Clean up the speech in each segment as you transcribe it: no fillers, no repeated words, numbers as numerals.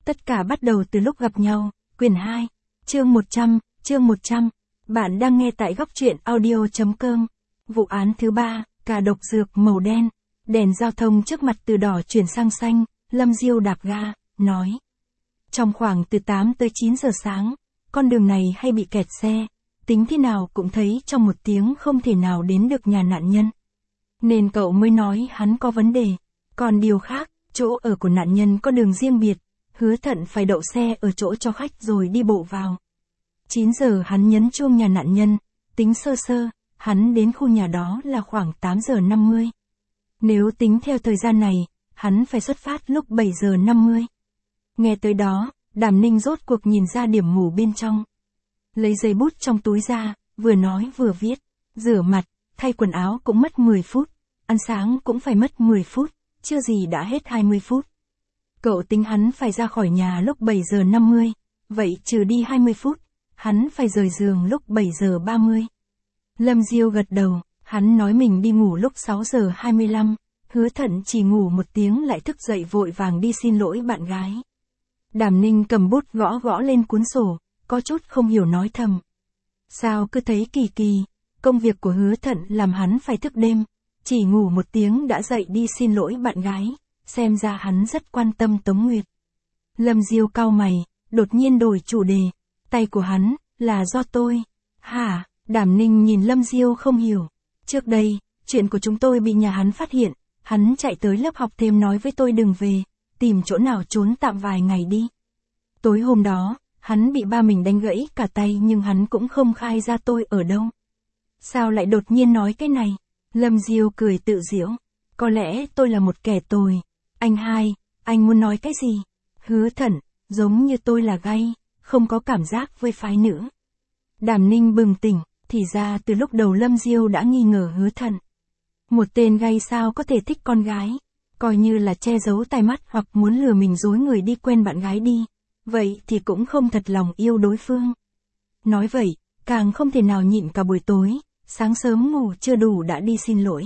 Tất cả bắt đầu từ lúc gặp nhau, quyển 2, chương 100. Bạn đang nghe tại góc truyện audio.com. Vụ án thứ 3, cả độc dược màu đen. Đèn giao thông trước mặt từ đỏ chuyển sang xanh, Lâm Diêu đạp ga, nói. Trong khoảng từ 8 tới 9 giờ sáng, con đường này hay bị kẹt xe, tính thế nào cũng thấy trong 1 tiếng không thể nào đến được nhà nạn nhân. Nên cậu mới nói hắn có vấn đề. Còn điều khác, chỗ ở của nạn nhân có đường riêng biệt, Hứa Thận phải đậu xe ở chỗ cho khách rồi đi bộ vào. 9 giờ hắn nhấn chuông nhà nạn nhân, tính sơ sơ, hắn đến khu nhà đó là khoảng 8 giờ 50. Nếu tính theo thời gian này, hắn phải xuất phát lúc 7 giờ 50. Nghe tới đó, Đàm Ninh rốt cuộc nhìn ra điểm mù bên trong. Lấy giấy bút trong túi ra, vừa nói vừa viết, rửa mặt, thay quần áo cũng mất 10 phút, ăn sáng cũng phải mất 10 phút, chưa gì đã hết 20 phút. Cậu tính hắn phải ra khỏi nhà lúc 7 giờ 50, vậy trừ đi 20 phút, hắn phải rời giường lúc 7 giờ 30. Lâm Diêu gật đầu, hắn nói mình đi ngủ lúc 6 giờ 25, Hứa Thận chỉ ngủ 1 tiếng lại thức dậy vội vàng đi xin lỗi bạn gái. Đàm Ninh cầm bút gõ gõ lên cuốn sổ, có chút không hiểu nói thầm. Sao cứ thấy kỳ kỳ, công việc của Hứa Thận làm hắn phải thức đêm, chỉ ngủ 1 tiếng đã dậy đi xin lỗi bạn gái, xem ra hắn rất quan tâm Tống Nguyệt. Lâm Diêu cau mày, đột nhiên đổi chủ đề, tay của hắn, là do tôi. Hả? Đàm Ninh nhìn Lâm Diêu không hiểu. Trước đây, chuyện của chúng tôi bị nhà hắn phát hiện, hắn chạy tới lớp học thêm nói với tôi đừng về, tìm chỗ nào trốn tạm vài ngày đi. Tối hôm đó, hắn bị ba mình đánh gãy cả tay nhưng hắn cũng không khai ra tôi ở đâu. Sao lại đột nhiên nói cái này? Lâm Diêu cười tự giễu. Có lẽ tôi là một kẻ tồi. Anh hai, anh muốn nói cái gì? Hứa Thận, giống như tôi là gay, không có cảm giác với phái nữ. Đàm Ninh bừng tỉnh, thì ra từ lúc đầu Lâm Diêu đã nghi ngờ Hứa Thận. Một tên gay sao có thể thích con gái, coi như là che giấu tai mắt hoặc muốn lừa mình dối người đi quen bạn gái đi, vậy thì cũng không thật lòng yêu đối phương. Nói vậy, càng không thể nào nhịn cả buổi tối, sáng sớm ngủ chưa đủ đã đi xin lỗi.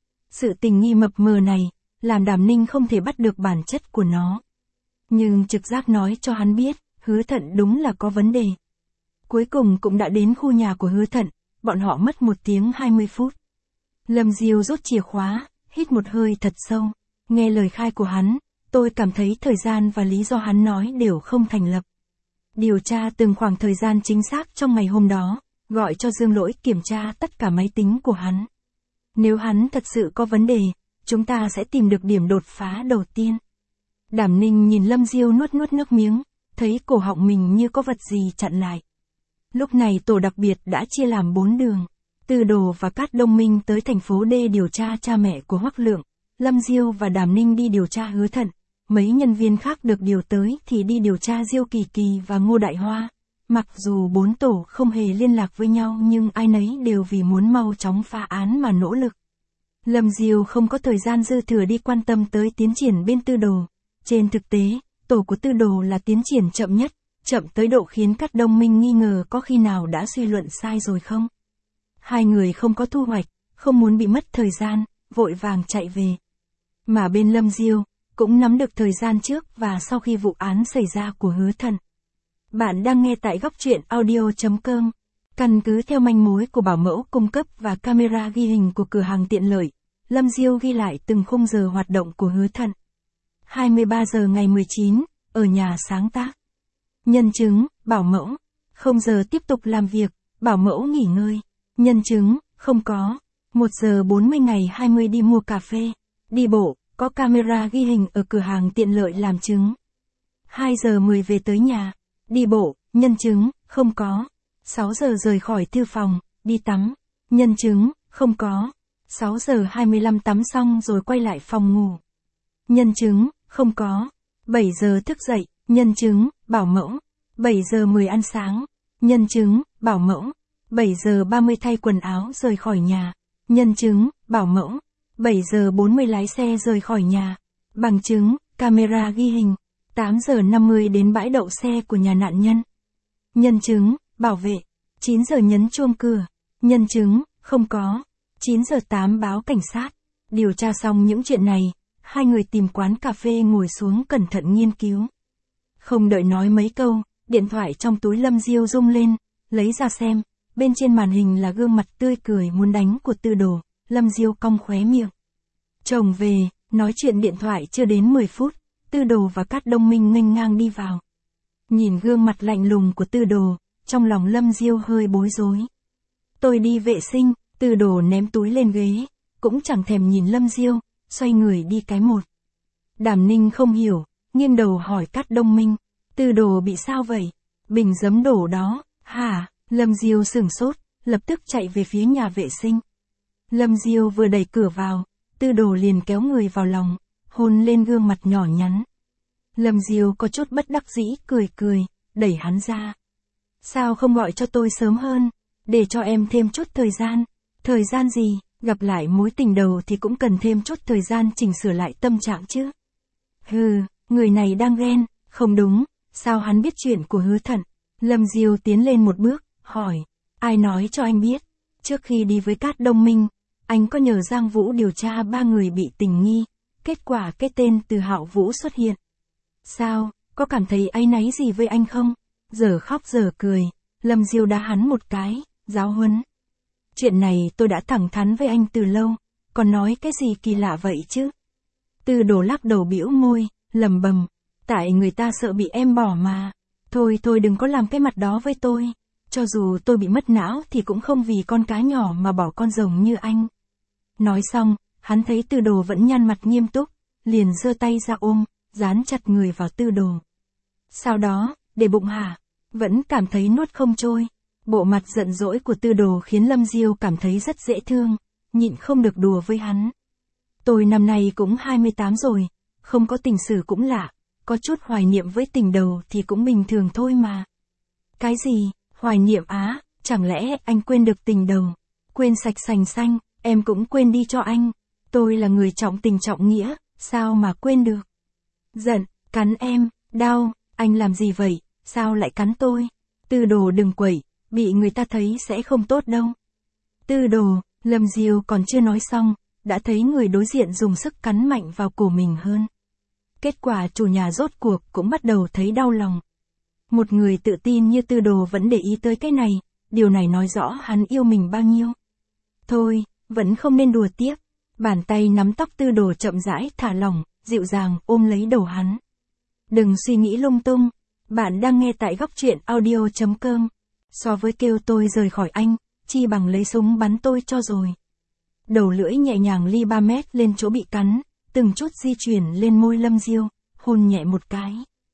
Sự tình nghi mập mờ này, làm Đàm Ninh không thể bắt được bản chất của nó. Nhưng trực giác nói cho hắn biết, Hứa Thận đúng là có vấn đề. Cuối cùng cũng đã đến khu nhà của Hứa Thận, bọn họ mất 1 tiếng 20 phút. Lâm Diêu rút chìa khóa, hít một hơi thật sâu. Nghe lời khai của hắn, tôi cảm thấy thời gian và lý do hắn nói đều không thành lập. Điều tra từng khoảng thời gian chính xác trong ngày hôm đó, gọi cho Dương Lỗi kiểm tra tất cả máy tính của hắn. Nếu hắn thật sự có vấn đề, chúng ta sẽ tìm được điểm đột phá đầu tiên. Đàm Ninh nhìn Lâm Diêu nuốt nước miếng, thấy cổ họng mình như có vật gì chặn lại. Lúc này tổ đặc biệt đã chia làm 4 đường. Từ Đồ và Cát Đông Minh tới thành phố D điều tra cha mẹ của Hoắc Lượng, Lâm Diêu và Đàm Ninh đi điều tra Hứa Thận. Mấy nhân viên khác được điều tới thì đi điều tra Diêu Kỳ Kỳ và Ngô Đại Hoa. Mặc dù 4 tổ không hề liên lạc với nhau nhưng ai nấy đều vì muốn mau chóng phá án mà nỗ lực. Lâm Diêu không có thời gian dư thừa đi quan tâm tới tiến triển bên Tư Đồ. Trên thực tế, tổ của Tư Đồ là tiến triển chậm nhất, chậm tới độ khiến Cát Đông Minh nghi ngờ có khi nào đã suy luận sai rồi không. Hai người không có thu hoạch, không muốn bị mất thời gian, vội vàng chạy về. Mà bên Lâm Diêu, cũng nắm được thời gian trước và sau khi vụ án xảy ra của Hứa Thận. Bạn đang nghe tại góc truyện audio.com. Căn cứ theo manh mối của bảo mẫu cung cấp và camera ghi hình của cửa hàng tiện lợi, Lâm Diêu ghi lại từng khung giờ hoạt động của Hứa Thận. 23 giờ ngày 19, ở nhà sáng tác. Nhân chứng, bảo mẫu. 0 giờ tiếp tục làm việc, bảo mẫu nghỉ ngơi. Nhân chứng, không có. 1 giờ 40 ngày 20 đi mua cà phê. Đi bộ, có camera ghi hình ở cửa hàng tiện lợi làm chứng. 2 giờ 10 về tới nhà. Đi bộ, nhân chứng, không có. 6 giờ rời khỏi thư phòng, đi tắm. Nhân chứng, không có. 6 giờ 25 tắm xong rồi quay lại phòng ngủ. Nhân chứng, không có. 7 giờ thức dậy, nhân chứng, bảo mẫu. 7 giờ 10 ăn sáng. Nhân chứng, bảo mẫu. 7 giờ 30 thay quần áo rời khỏi nhà. Nhân chứng, bảo mẫu. 7 giờ 40 lái xe rời khỏi nhà. Bằng chứng, camera ghi hình. 8 giờ 50 đến bãi đậu xe của nhà nạn nhân. Nhân chứng, bảo vệ. 9 giờ nhấn chuông cửa. Nhân chứng, không có. 9 giờ 8 báo cảnh sát. Điều tra xong những chuyện này, hai người tìm quán cà phê ngồi xuống cẩn thận nghiên cứu. Không đợi nói mấy câu, điện thoại trong túi Lâm Diêu rung lên, lấy ra xem, bên trên màn hình là gương mặt tươi cười muốn đánh của Tư Đồ, Lâm Diêu cong khóe miệng. Chồng về, nói chuyện điện thoại chưa đến 10 phút, Tư Đồ và Cát Đông Minh nghênh ngang đi vào. Nhìn gương mặt lạnh lùng của Tư Đồ, trong lòng Lâm Diêu hơi bối rối. Tôi đi vệ sinh, Tư Đồ ném túi lên ghế, cũng chẳng thèm nhìn Lâm Diêu, xoay người đi cái một. Đàm Ninh không hiểu, nghiêng đầu hỏi Cát Đông Minh, Tư Đồ bị sao vậy? Bình giấm đổ đó, hả? Lâm Diêu sửng sốt, lập tức chạy về phía nhà vệ sinh. Lâm Diêu vừa đẩy cửa vào, Tư Đồ liền kéo người vào lòng, hôn lên gương mặt nhỏ nhắn. Lâm Diêu có chút bất đắc dĩ cười, đẩy hắn ra. Sao không gọi cho tôi sớm hơn, để cho em thêm chút thời gian? Thời gian gì, gặp lại mối tình đầu thì cũng cần thêm chút thời gian chỉnh sửa lại tâm trạng chứ. Hừ, người này đang ghen, không đúng, sao hắn biết chuyện của Hứa Thận? Lâm Diêu tiến lên một bước, hỏi, ai nói cho anh biết? Trước khi đi với Cát Đông Minh, anh có nhờ Giang Vũ điều tra 3 người bị tình nghi, kết quả cái tên Từ Hạo Vũ xuất hiện. Sao, có cảm thấy áy náy gì với anh không? Giờ khóc giờ cười, Lâm Diêu đá hắn một cái, giáo huấn. Chuyện này tôi đã thẳng thắn với anh từ lâu, còn nói cái gì kỳ lạ vậy chứ? Tư Đồ lắc đầu bĩu môi, lẩm bẩm, tại người ta sợ bị em bỏ mà. Thôi đừng có làm cái mặt đó với tôi, cho dù tôi bị mất não thì cũng không vì con cá nhỏ mà bỏ con rồng như anh. Nói xong, hắn thấy Tư Đồ vẫn nhăn mặt nghiêm túc, liền giơ tay ra ôm, dán chặt người vào Tư Đồ. Sau đó, để bụng hả? Vẫn cảm thấy nuốt không trôi. Bộ mặt giận dỗi của Tư Đồ khiến Lâm Diêu cảm thấy rất dễ thương, nhịn không được đùa với hắn. Tôi năm nay cũng 28 rồi, không có tình sử cũng lạ, có chút hoài niệm với tình đầu thì cũng bình thường thôi mà. Cái gì, hoài niệm á, chẳng lẽ anh quên được tình đầu? Quên sạch sành xanh, em cũng quên đi cho anh. Tôi là người trọng tình trọng nghĩa, sao mà quên được? Giận, cắn em, đau, anh làm gì vậy, sao lại cắn tôi? Tư Đồ đừng quẩy, bị người ta thấy sẽ không tốt đâu. Tư Đồ, Lâm Diêu còn chưa nói xong, đã thấy người đối diện dùng sức cắn mạnh vào cổ mình hơn. Kết quả chủ nhà rốt cuộc cũng bắt đầu thấy đau lòng. Một người tự tin như Tư Đồ vẫn để ý tới cái này, điều này nói rõ hắn yêu mình bao nhiêu. Thôi, vẫn không nên đùa tiếp. Bàn tay nắm tóc Tư Đồ chậm rãi thả lỏng, dịu dàng ôm lấy đầu hắn. Đừng suy nghĩ lung tung, bạn đang nghe tại góc truyện audio.com. So với kêu tôi rời khỏi anh, chi bằng lấy súng bắn tôi cho rồi. Đầu lưỡi nhẹ nhàng ly 3 mét lên chỗ bị cắn, từng chút di chuyển lên môi Lâm Diêu, hôn nhẹ một cái.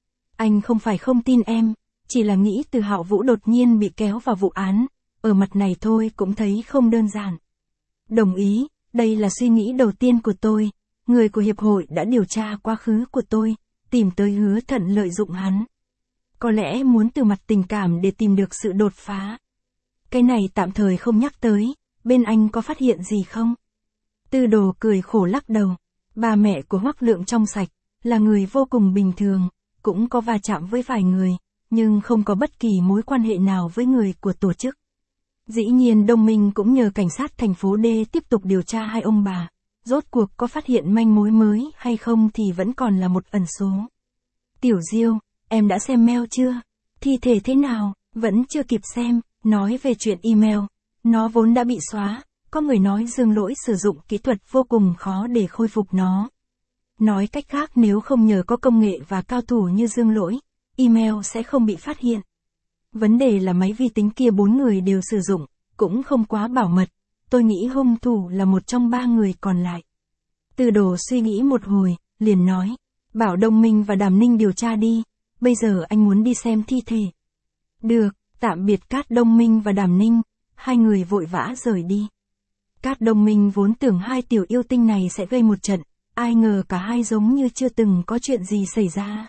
Anh không phải không tin em, chỉ là nghĩ Từ Hạo Vũ đột nhiên bị kéo vào vụ án, ở mặt này thôi cũng thấy không đơn giản. Đồng ý, đây là suy nghĩ đầu tiên của tôi, người của hiệp hội đã điều tra quá khứ của tôi, tìm tới Hứa Thận lợi dụng hắn. Có lẽ muốn từ mặt tình cảm để tìm được sự đột phá. Cái này tạm thời không nhắc tới, bên anh có phát hiện gì không? Tư Đồ cười khổ lắc đầu, ba mẹ của Hoắc Lượng trong sạch, là người vô cùng bình thường, cũng có va chạm với vài người, nhưng không có bất kỳ mối quan hệ nào với người của tổ chức. Dĩ nhiên Đông Minh cũng nhờ cảnh sát thành phố D tiếp tục điều tra hai ông bà, rốt cuộc có phát hiện manh mối mới hay không thì vẫn còn là một ẩn số. Tiểu Diêu, em đã xem mail chưa? Thi thể thế nào? Vẫn chưa kịp xem, nói về chuyện email, nó vốn đã bị xóa, có người nói Dương Lỗi sử dụng kỹ thuật vô cùng khó để khôi phục nó. Nói cách khác nếu không nhờ có công nghệ và cao thủ như Dương Lỗi, email sẽ không bị phát hiện. Vấn đề là máy vi tính kia 4 người đều sử dụng, cũng không quá bảo mật, tôi nghĩ hung thủ là một trong 3 người còn lại. Tư Đồ suy nghĩ một hồi, liền nói, bảo Đông Minh và Đàm Ninh điều tra đi, bây giờ anh muốn đi xem thi thể. Được, tạm biệt Cát Đông Minh và Đàm Ninh, hai người vội vã rời đi. Cát Đông Minh vốn tưởng hai tiểu yêu tinh này sẽ gây một trận, ai ngờ cả hai giống như chưa từng có chuyện gì xảy ra.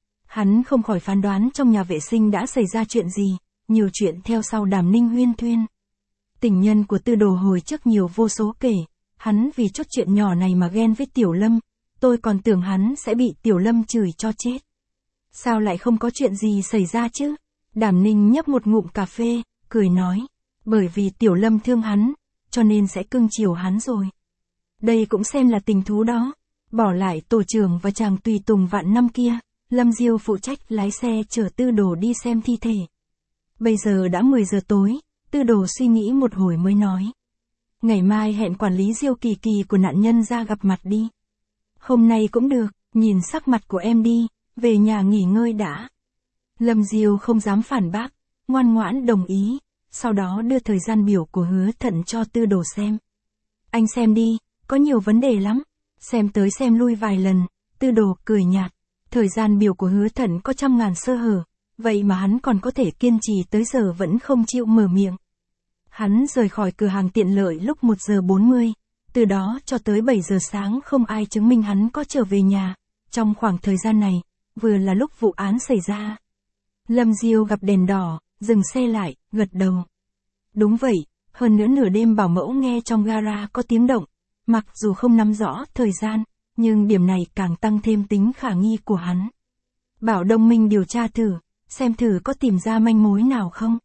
Hắn không khỏi phán đoán trong nhà vệ sinh đã xảy ra chuyện gì, nhiều chuyện theo sau Đàm Ninh huyên thuyên. Tình nhân của Tư Đồ hồi trước nhiều vô số kể, hắn vì chút chuyện nhỏ này mà ghen với Tiểu Lâm, tôi còn tưởng hắn sẽ bị Tiểu Lâm chửi cho chết. Sao lại không có chuyện gì xảy ra chứ? Đàm Ninh nhấp một ngụm cà phê, cười nói, bởi vì Tiểu Lâm thương hắn, cho nên sẽ cưng chiều hắn rồi. Đây cũng xem là tình thú đó, bỏ lại tổ trưởng và chàng tùy tùng vạn năm kia, Lâm Diêu phụ trách lái xe chở Tư Đồ đi xem thi thể. Bây giờ đã 10 giờ tối, Tư Đồ suy nghĩ một hồi mới nói. Ngày mai hẹn quản lý Diêu Kỳ Kỳ của nạn nhân ra gặp mặt đi. Hôm nay cũng được, nhìn sắc mặt của em đi, về nhà nghỉ ngơi đã. Lâm Diêu không dám phản bác, ngoan ngoãn đồng ý, sau đó đưa thời gian biểu của Hứa Thận cho Tư Đồ xem. Anh xem đi, có nhiều vấn đề lắm, xem tới xem lui vài lần, Tư Đồ cười nhạt, thời gian biểu của Hứa Thận có trăm ngàn sơ hở, vậy mà hắn còn có thể kiên trì tới giờ vẫn không chịu mở miệng. Hắn rời khỏi cửa hàng tiện lợi lúc 1 giờ 40, từ đó cho tới 7 giờ sáng không ai chứng minh hắn có trở về nhà, trong khoảng thời gian này, vừa là lúc vụ án xảy ra. Lâm Diêu gặp đèn đỏ, dừng xe lại, gật đầu. Đúng vậy, hơn nữa nửa đêm bảo mẫu nghe trong gara có tiếng động, mặc dù không nắm rõ thời gian, nhưng điểm này càng tăng thêm tính khả nghi của hắn. Bảo Đông Minh điều tra thử, xem thử có tìm ra manh mối nào không.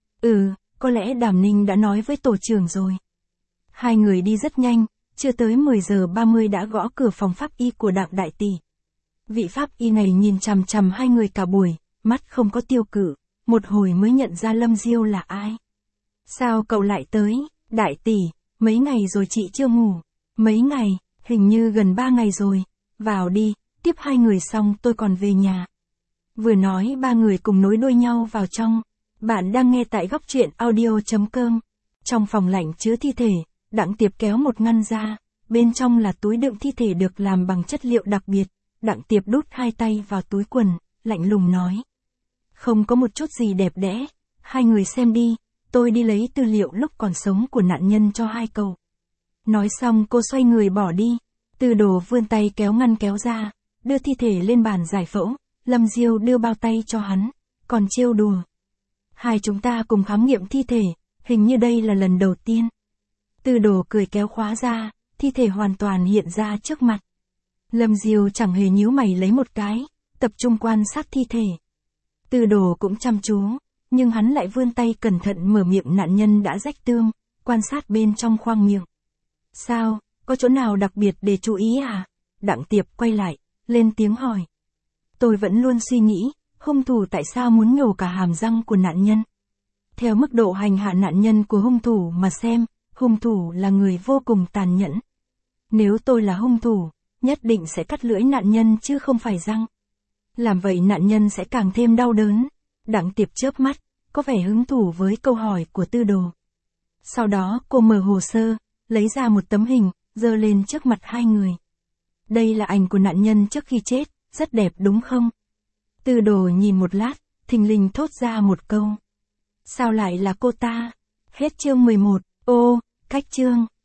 Có lẽ Đàm Ninh đã nói với tổ trưởng rồi. Hai người đi rất nhanh, chưa tới 10 giờ 30 đã gõ cửa phòng pháp y của Đặng đại tỷ. Vị pháp y này nhìn chằm chằm hai người cả buổi, mắt không có tiêu cự, một hồi mới nhận ra Lâm Diêu là ai. Sao cậu lại tới, đại tỷ, mấy ngày rồi chị chưa ngủ. Mấy ngày, hình như gần 3 ngày rồi, vào đi, tiếp hai người xong tôi còn về nhà. Vừa nói ba người cùng nối đuôi nhau vào trong. Bạn đang nghe tại góc truyện audio.com. Trong phòng lạnh chứa thi thể, Đặng Tiệp kéo một ngăn ra, bên trong là túi đựng thi thể được làm bằng chất liệu đặc biệt. Đặng Tiệp đút hai tay vào túi quần, lạnh lùng nói. Không có một chút gì đẹp đẽ, hai người xem đi, tôi đi lấy tư liệu lúc còn sống của nạn nhân cho hai cậu. Nói xong cô xoay người bỏ đi, Tư Đồ vươn tay kéo ngăn kéo ra, đưa thi thể lên bàn giải phẫu, Lâm Diêu đưa bao tay cho hắn, còn trêu đùa. Hai chúng ta cùng khám nghiệm thi thể, hình như đây là lần đầu tiên. Tư Đồ cười kéo khóa ra, thi thể hoàn toàn hiện ra trước mặt. Lâm Diêu chẳng hề nhíu mày lấy một cái, tập trung quan sát thi thể. Tư Đồ cũng chăm chú, nhưng hắn lại vươn tay cẩn thận mở miệng nạn nhân đã rách tươm, quan sát bên trong khoang miệng. Sao, có chỗ nào đặc biệt để chú ý à? Đặng Tiệp quay lại, lên tiếng hỏi. Tôi vẫn luôn suy nghĩ, hung thủ tại sao muốn nhổ cả hàm răng của nạn nhân? Theo mức độ hành hạ nạn nhân của hung thủ mà xem, hung thủ là người vô cùng tàn nhẫn. Nếu tôi là hung thủ, nhất định sẽ cắt lưỡi nạn nhân chứ không phải răng. Làm vậy nạn nhân sẽ càng thêm đau đớn. Đặng Tiệp chớp mắt, có vẻ hứng thú với câu hỏi của Tư Đồ. Sau đó cô mở hồ sơ, lấy ra một tấm hình, giơ lên trước mặt hai người. Đây là ảnh của nạn nhân trước khi chết, rất đẹp đúng không? Tư Đồ nhìn một lát, thình lình thốt ra một câu. Sao lại là cô ta? Hết chương 11, cách chương.